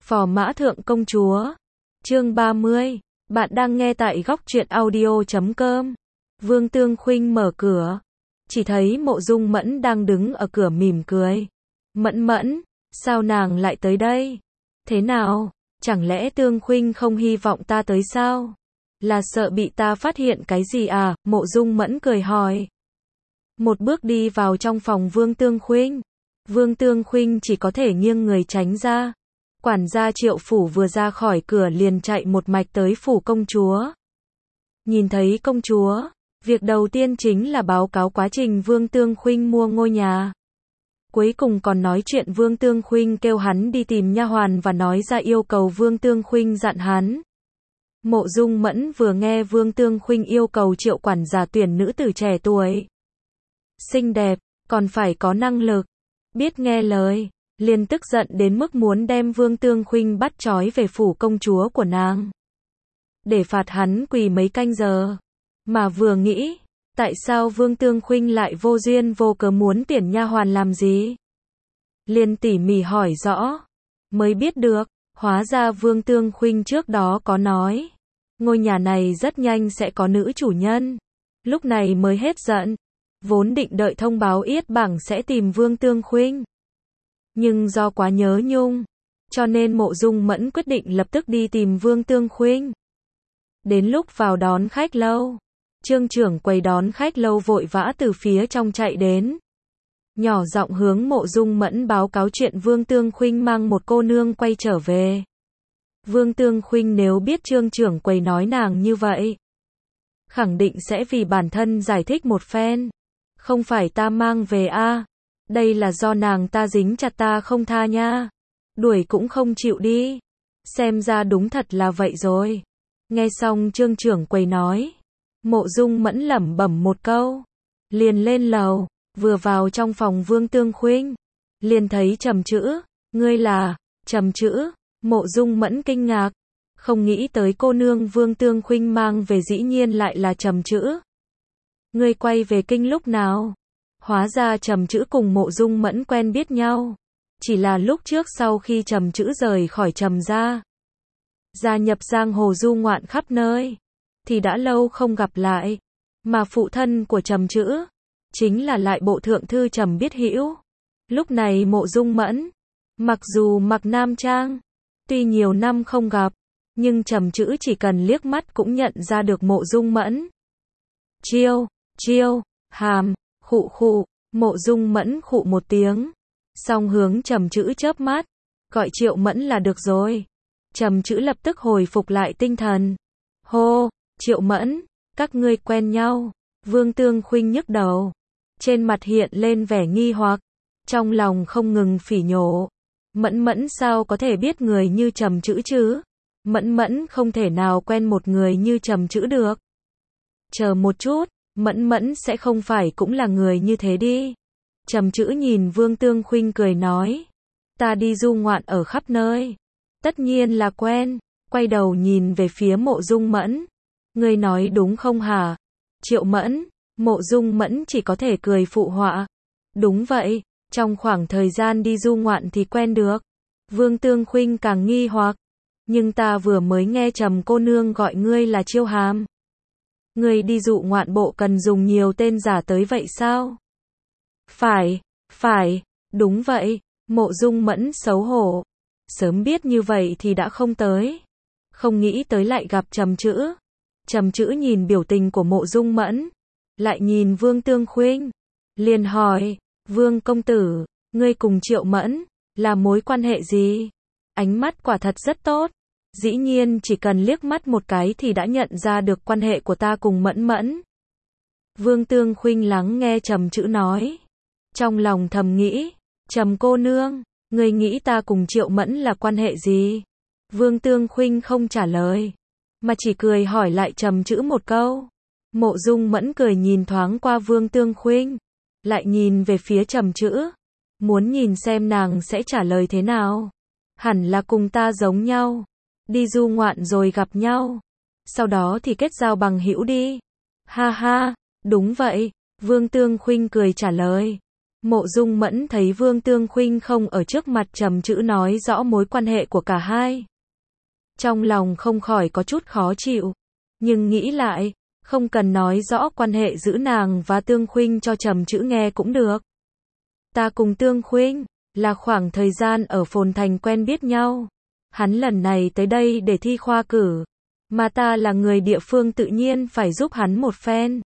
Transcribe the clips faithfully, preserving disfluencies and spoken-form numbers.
Phò Mã Thượng Công Chúa. Chương ba mươi. Bạn đang nghe tại góc truyện audio chấm com. Vương Tương Khuynh mở cửa. Chỉ thấy Mộ Dung Mẫn đang đứng ở cửa mỉm cười. Mẫn Mẫn, sao nàng lại tới đây? Thế nào? Chẳng lẽ Tương Khuynh không hy vọng ta tới sao? Là sợ bị ta phát hiện cái gì à? Mộ Dung Mẫn cười hỏi. Một bước đi vào trong phòng Vương Tương Khuynh. Vương Tương Khuynh chỉ có thể nghiêng người tránh ra. Quản gia Triệu phủ vừa ra khỏi cửa liền chạy một mạch tới phủ công chúa. Nhìn thấy công chúa, việc đầu tiên chính là báo cáo quá trình Vương Tương Khuynh mua ngôi nhà. Cuối cùng còn nói chuyện Vương Tương Khuynh kêu hắn đi tìm nha hoàn và nói ra yêu cầu Vương Tương Khuynh dặn hắn. Mộ Dung Mẫn vừa nghe Vương Tương Khuynh yêu cầu Triệu quản gia tuyển nữ tử trẻ tuổi, xinh đẹp, còn phải có năng lực, biết nghe lời, liền tức giận đến mức muốn đem Vương Tương Khuynh bắt trói về phủ công chúa của nàng, để phạt hắn quỳ mấy canh giờ. Mà vừa nghĩ, tại sao Vương Tương Khuynh lại vô duyên vô cớ muốn tuyển nha hoàn làm gì? Liền tỉ mỉ hỏi rõ, mới biết được, hóa ra Vương Tương Khuynh trước đó có nói, ngôi nhà này rất nhanh sẽ có nữ chủ nhân. Lúc này mới hết giận, vốn định đợi thông báo yết bảng sẽ tìm Vương Tương Khuynh. Nhưng do quá nhớ nhung, cho nên Mộ Dung Mẫn quyết định lập tức đi tìm Vương Tương Khuynh. Đến lúc vào đón khách lâu, Trương trưởng quầy đón khách lâu vội vã từ phía trong chạy đến, nhỏ giọng hướng Mộ Dung Mẫn báo cáo chuyện Vương Tương Khuynh mang một cô nương quay trở về. Vương Tương Khuynh nếu biết Trương trưởng quầy nói nàng như vậy, khẳng định sẽ vì bản thân giải thích một phen. Không phải ta mang về a, à, đây là do nàng ta dính chặt ta không tha nha. Đuổi cũng không chịu đi. Xem ra đúng thật là vậy rồi. Nghe xong Trương trưởng quầy nói, Mộ Dung Mẫn lẩm bẩm một câu, liền lên lầu, vừa vào trong phòng Vương Tương Khuynh, liền thấy Trầm Chữ. Ngươi là? Trầm Chữ? Mộ Dung Mẫn kinh ngạc, không nghĩ tới cô nương Vương Tương Khuynh mang về dĩ nhiên lại là Trầm Chữ. Ngươi quay về kinh lúc nào? Hóa ra Trầm Chữ cùng Mộ Dung Mẫn quen biết nhau, chỉ là lúc trước sau khi Trầm Chữ rời khỏi Trầm gia, gia nhập giang hồ du ngoạn khắp nơi, thì đã lâu không gặp lại. Mà phụ thân của Trầm Chữ chính là lại bộ thượng thư Trầm Biết Hữu. Lúc này Mộ Dung Mẫn mặc dù mặc nam trang, tuy nhiều năm không gặp, nhưng Trầm Chữ chỉ cần liếc mắt cũng nhận ra được Mộ Dung Mẫn. Chiêu, chiêu, hàm, khụ khụ, Mộ Dung Mẫn khụ một tiếng, xong hướng Trầm Chữ chớp mắt, gọi Triệu Mẫn là được rồi. Trầm Chữ lập tức hồi phục lại tinh thần. Hô, Triệu Mẫn, các ngươi quen nhau? Vương Tương Khuynh nhức đầu, trên mặt hiện lên vẻ nghi hoặc, trong lòng không ngừng phỉ nhổ. Mẫn Mẫn sao có thể biết người như Trầm Chữ chứ? Mẫn Mẫn không thể nào quen một người như Trầm Chữ được. Chờ một chút, Mẫn Mẫn sẽ không phải cũng là người như thế đi. Trầm Chữ nhìn Vương Tương Khuynh cười nói, ta đi du ngoạn ở khắp nơi, tất nhiên là quen. Quay đầu nhìn về phía Mộ Dung Mẫn, ngươi nói đúng không hả? Triệu Mẫn. Mộ Dung Mẫn chỉ có thể cười phụ họa, đúng vậy, trong khoảng thời gian đi du ngoạn thì quen được. Vương Tương Khuynh càng nghi hoặc, nhưng ta vừa mới nghe Trầm cô nương gọi ngươi là Chiêu Hàm. Ngươi đi dụ ngoạn bộ cần dùng nhiều tên giả tới vậy sao? Phải, phải, đúng vậy. Mộ Dung Mẫn xấu hổ, sớm biết như vậy thì đã không tới, không nghĩ tới lại gặp Trầm Chữ. Trầm Chữ nhìn biểu tình của Mộ Dung Mẫn, lại nhìn Vương Tương Khuynh, liền hỏi, Vương công tử, ngươi cùng Triệu Mẫn là mối quan hệ gì? Ánh mắt quả thật rất tốt, dĩ nhiên chỉ cần liếc mắt một cái thì đã nhận ra được quan hệ của ta cùng Mẫn Mẫn. Vương Tương Khuynh lắng nghe Trầm Chữ nói, trong lòng thầm nghĩ, Trầm cô nương, ngươi nghĩ ta cùng Triệu Mẫn là quan hệ gì? Vương Tương Khuynh không trả lời, mà chỉ cười hỏi lại Trầm Chữ một câu. Mộ Dung Mẫn cười nhìn thoáng qua Vương Tương Khuynh, lại nhìn về phía Trầm Chữ, muốn nhìn xem nàng sẽ trả lời thế nào. Hẳn là cùng ta giống nhau, đi du ngoạn rồi gặp nhau, sau đó thì kết giao bằng hữu đi. Ha ha, đúng vậy, Vương Tương Khuynh cười trả lời. Mộ Dung Mẫn thấy Vương Tương Khuynh không ở trước mặt trầm chữ nói rõ mối quan hệ của cả hai. Trong lòng không khỏi có chút khó chịu. Nhưng nghĩ lại, không cần nói rõ quan hệ giữa nàng và Tương Khuynh cho trầm chữ nghe cũng được. Ta cùng Tương Khuynh là khoảng thời gian ở Phồn Thành quen biết nhau. Hắn lần này tới đây để thi khoa cử, mà ta là người địa phương tự nhiên phải giúp hắn một phen.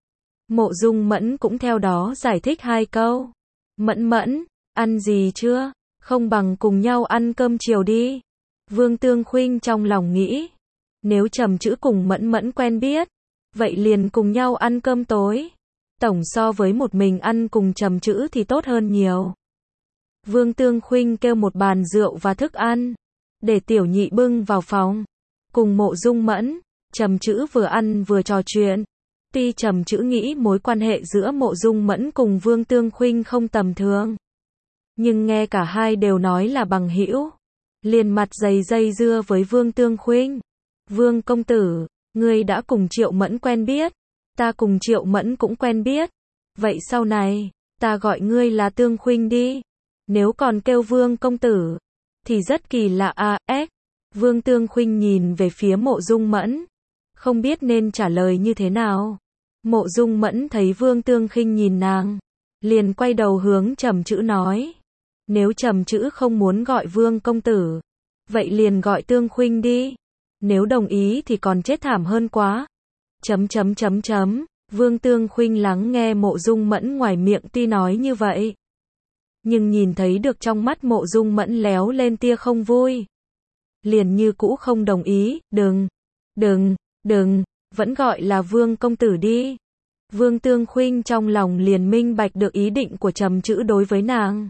Mộ Dung Mẫn cũng theo đó giải thích hai câu. Mẫn Mẫn, ăn gì chưa? Không bằng cùng nhau ăn cơm chiều đi. Vương Tương Khuynh trong lòng nghĩ, nếu trầm chữ cùng Mẫn Mẫn quen biết, vậy liền cùng nhau ăn cơm tối. Tổng so với một mình ăn cùng trầm chữ thì tốt hơn nhiều. Vương Tương Khuynh kêu một bàn rượu và thức ăn, để tiểu nhị bưng vào phòng. Cùng Mộ Dung Mẫn, trầm chữ vừa ăn vừa trò chuyện. Tuy trầm chữ nghĩ mối quan hệ giữa Mộ Dung Mẫn cùng Vương Tương Khuynh không tầm thường, nhưng nghe cả hai đều nói là bằng hữu, liền mặt dày dây dưa với Vương Tương Khuynh. Vương công tử, ngươi đã cùng Triệu Mẫn quen biết, ta cùng Triệu Mẫn cũng quen biết. Vậy sau này, ta gọi ngươi là Tương Khuynh đi. Nếu còn kêu Vương công tử, thì rất kỳ lạ à, ếch. Vương Tương Khuynh nhìn về phía Mộ Dung Mẫn, không biết nên trả lời như thế nào. Mộ Dung Mẫn thấy Vương Tương Khuynh nhìn nàng, liền quay đầu hướng trầm chữ nói. Nếu trầm chữ không muốn gọi Vương công tử, vậy liền gọi Tương Khuynh đi. Nếu đồng ý thì còn chết thảm hơn quá. Chấm chấm chấm chấm. Vương Tương Khuynh lắng nghe Mộ Dung Mẫn ngoài miệng tuy nói như vậy, nhưng nhìn thấy được trong mắt Mộ Dung Mẫn léo lên tia không vui, liền như cũ không đồng ý. Đừng, đừng, đừng, vẫn gọi là Vương công tử đi. Vương Tương Khuynh trong lòng liền minh bạch được ý định của trầm chữ đối với nàng.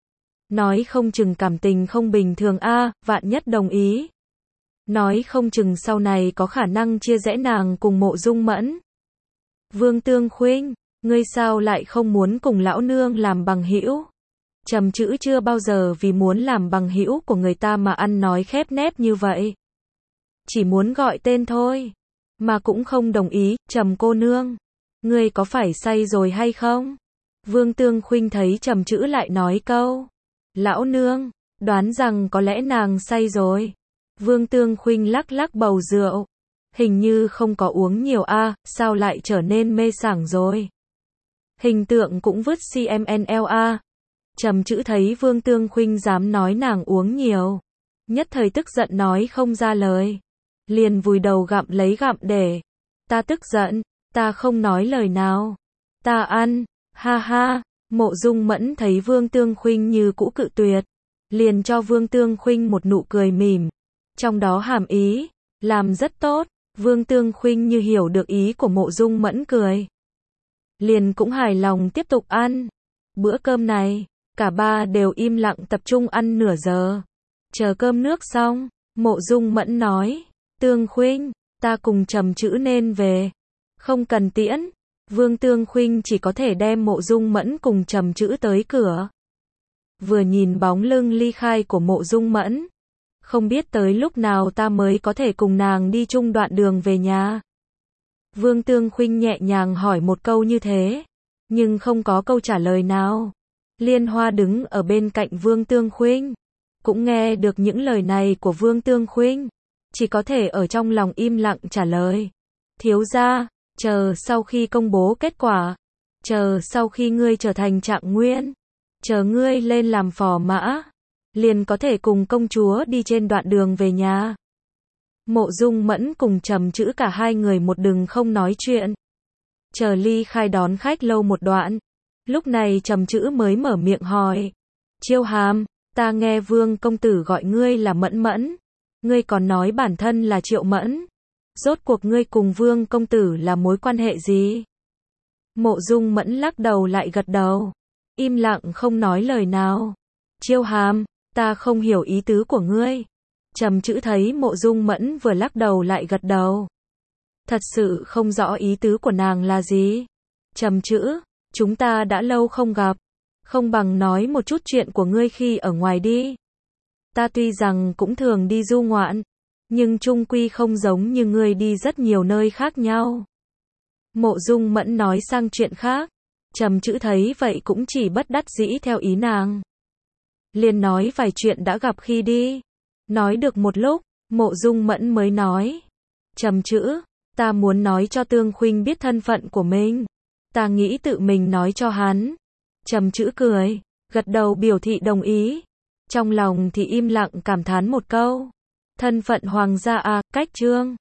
Nói không chừng cảm tình không bình thường a, à, vạn nhất đồng ý. Nói không chừng sau này có khả năng chia rẽ nàng cùng Mộ Dung Mẫn. Vương Tương Khuynh, ngươi sao lại không muốn cùng lão nương làm bằng hữu? Trầm chữ chưa bao giờ vì muốn làm bằng hữu của người ta mà ăn nói khép nép như vậy. Chỉ muốn gọi tên thôi, mà cũng không đồng ý. Trầm cô nương, ngươi có phải say rồi hay không? Vương Tương Khuynh thấy trầm chữ lại nói câu lão nương, đoán rằng có lẽ nàng say rồi. Vương Tương Khuynh lắc lắc bầu rượu, hình như không có uống nhiều a, à, sao lại trở nên mê sảng rồi? Hình tượng cũng vứt cmnla. Trầm chữ thấy Vương Tương Khuynh dám nói nàng uống nhiều, nhất thời tức giận nói không ra lời, liền vùi đầu gặm lấy gặm để. Ta tức giận, ta không nói lời nào, ta ăn, ha ha. Mộ Dung Mẫn thấy Vương Tương Khuynh như cũ cự tuyệt, liền cho Vương Tương Khuynh một nụ cười mỉm, trong đó hàm ý, làm rất tốt. Vương Tương Khuynh như hiểu được ý của Mộ Dung Mẫn cười, liền cũng hài lòng tiếp tục ăn. Bữa cơm này, cả ba đều im lặng tập trung ăn nửa giờ. Chờ cơm nước xong, Mộ Dung Mẫn nói, Tương Khuynh, ta cùng trầm chữ nên về, không cần tiễn. Vương Tương Khuynh chỉ có thể đem Mộ Dung Mẫn cùng trầm chữ tới cửa. Vừa nhìn bóng lưng ly khai của Mộ Dung Mẫn, không biết tới lúc nào ta mới có thể cùng nàng đi chung đoạn đường về nhà. Vương Tương Khuynh nhẹ nhàng hỏi một câu như thế, nhưng không có câu trả lời nào. Liên Hoa đứng ở bên cạnh Vương Tương Khuynh, cũng nghe được những lời này của Vương Tương Khuynh, chỉ có thể ở trong lòng im lặng trả lời. Thiếu gia, chờ sau khi công bố kết quả, chờ sau khi ngươi trở thành Trạng Nguyên, chờ ngươi lên làm phò mã, liền có thể cùng công chúa đi trên đoạn đường về nhà. Mộ Dung Mẫn cùng trầm chữ cả hai người một đường không nói chuyện, chờ ly khai đón khách lâu một đoạn. Lúc này trầm chữ mới mở miệng hỏi, Chiêu Hàm, ta nghe Vương công tử gọi ngươi là Mẫn Mẫn, ngươi còn nói bản thân là Triệu Mẫn, rốt cuộc ngươi cùng Vương công tử là mối quan hệ gì? Mộ Dung Mẫn lắc đầu lại gật đầu, im lặng không nói lời nào. Chiêu Hàm, ta không hiểu ý tứ của ngươi. Trầm chữ thấy Mộ Dung Mẫn vừa lắc đầu lại gật đầu, thật sự không rõ ý tứ của nàng là gì. Trầm chữ, chúng ta đã lâu không gặp, không bằng nói một chút chuyện của ngươi khi ở ngoài đi. Ta tuy rằng cũng thường đi du ngoạn, nhưng chung quy không giống như ngươi đi rất nhiều nơi khác nhau. Mộ Dung Mẫn nói sang chuyện khác, Trầm chữ thấy vậy cũng chỉ bất đắc dĩ theo ý nàng. Liền nói vài chuyện đã gặp khi đi. Nói được một lúc, Mộ Dung Mẫn mới nói. Trầm chữ, ta muốn nói cho Tương Khuynh biết thân phận của mình. Ta nghĩ tự mình nói cho hắn. Trầm chữ cười, gật đầu biểu thị đồng ý. Trong lòng thì im lặng cảm thán một câu. Thân phận hoàng gia à, cách trương.